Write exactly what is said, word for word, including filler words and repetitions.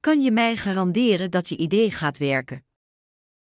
Kan je mij garanderen dat je idee gaat werken?